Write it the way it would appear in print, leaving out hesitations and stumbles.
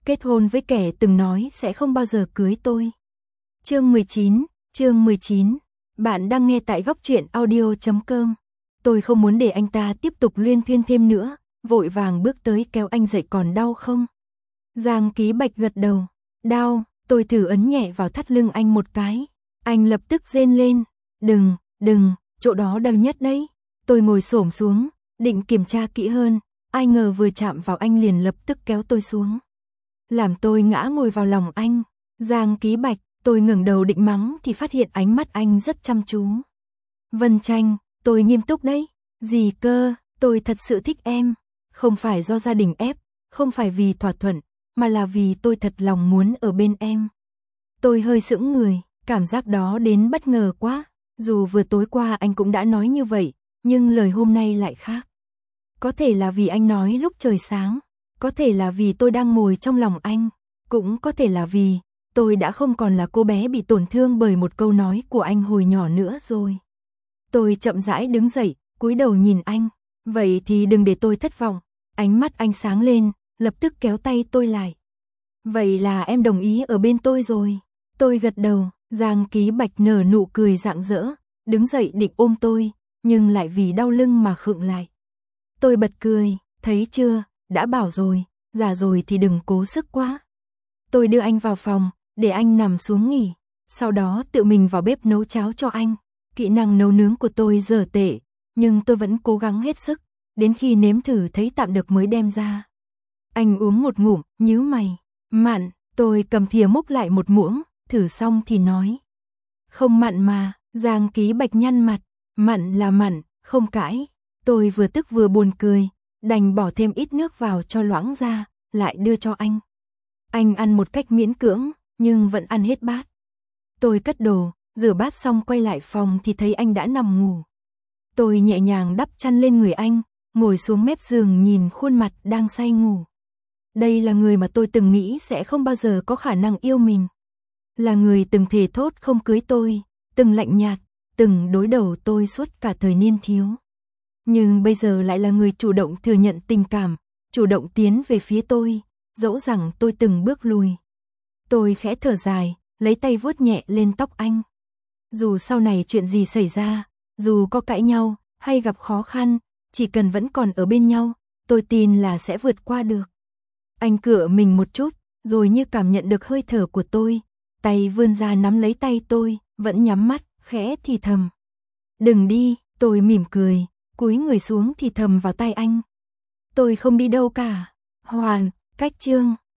kết hôn với kẻ từng nói sẽ không bao giờ cưới tôi. Chương 19, bạn đang nghe tại góc truyện audio.com. Tôi không muốn để anh ta tiếp tục luyên thuyên thêm nữa, vội vàng bước tới kéo anh dậy. Còn đau không? Giang Ký Bạch gật đầu. Đau, tôi thử ấn nhẹ vào thắt lưng anh một cái. Anh lập tức rên lên. Đừng, chỗ đó đau nhất đấy. Tôi ngồi xổm xuống, định kiểm tra kỹ hơn, ai ngờ vừa chạm vào anh liền lập tức kéo tôi xuống. Làm tôi ngã ngồi vào lòng anh. Giang Ký Bạch, tôi ngẩng đầu định mắng thì phát hiện ánh mắt anh rất chăm chú. Vân Tranh, tôi nghiêm túc đấy. Gì cơ, tôi thật sự thích em. Không phải do gia đình ép, không phải vì thỏa thuận, mà là vì tôi thật lòng muốn ở bên em. Tôi hơi sững người, cảm giác đó đến bất ngờ quá. Dù vừa tối qua anh cũng đã nói như vậy, nhưng lời hôm nay lại khác. Có thể là vì anh nói lúc trời sáng, có thể là vì tôi đang ngồi trong lòng anh, cũng có thể là vì tôi đã không còn là cô bé bị tổn thương bởi một câu nói của anh hồi nhỏ nữa rồi. Tôi chậm rãi đứng dậy, cúi đầu nhìn anh. Vậy thì đừng để tôi thất vọng. Ánh mắt anh sáng lên, lập tức kéo tay tôi lại. Vậy là em đồng ý ở bên tôi rồi. Tôi gật đầu. Giang Ký Bạch nở nụ cười rạng rỡ, đứng dậy định ôm tôi, nhưng lại vì đau lưng mà khựng lại. Tôi bật cười, thấy chưa, đã bảo rồi, già rồi thì đừng cố sức quá. Tôi đưa anh vào phòng, để anh nằm xuống nghỉ, sau đó tự mình vào bếp nấu cháo cho anh. Kỹ năng nấu nướng của tôi dở tệ, nhưng tôi vẫn cố gắng hết sức, đến khi nếm thử thấy tạm được mới đem ra. Anh uống một ngụm, nhíu mày, mặn, tôi cầm thìa múc lại một muỗng, thử xong thì nói. Không mặn mà. Giang Ký Bạch nhăn mặt, mặn là mặn, không cãi. Tôi vừa tức vừa buồn cười, đành bỏ thêm ít nước vào cho loãng ra, lại đưa cho anh. Anh ăn một cách miễn cưỡng, nhưng vẫn ăn hết bát. Tôi cất đồ, rửa bát xong quay lại phòng thì thấy anh đã nằm ngủ. Tôi nhẹ nhàng đắp chăn lên người anh, ngồi xuống mép giường nhìn khuôn mặt đang say ngủ. Đây là người mà tôi từng nghĩ sẽ không bao giờ có khả năng yêu mình. Là người từng thề thốt không cưới tôi, từng lạnh nhạt, từng đối đầu tôi suốt cả thời niên thiếu. Nhưng bây giờ lại là người chủ động thừa nhận tình cảm, chủ động tiến về phía tôi, dẫu rằng tôi từng bước lùi. Tôi khẽ thở dài, lấy tay vuốt nhẹ lên tóc anh. Dù sau này chuyện gì xảy ra, dù có cãi nhau hay gặp khó khăn, chỉ cần vẫn còn ở bên nhau, tôi tin là sẽ vượt qua được. Anh cựa mình một chút, rồi như cảm nhận được hơi thở của tôi, tay vươn ra nắm lấy tay tôi, vẫn nhắm mắt, khẽ thì thầm. Đừng đi, tôi mỉm cười, cúi người xuống thì thầm vào tai anh. Tôi không đi đâu cả. Hoàn, cách chương.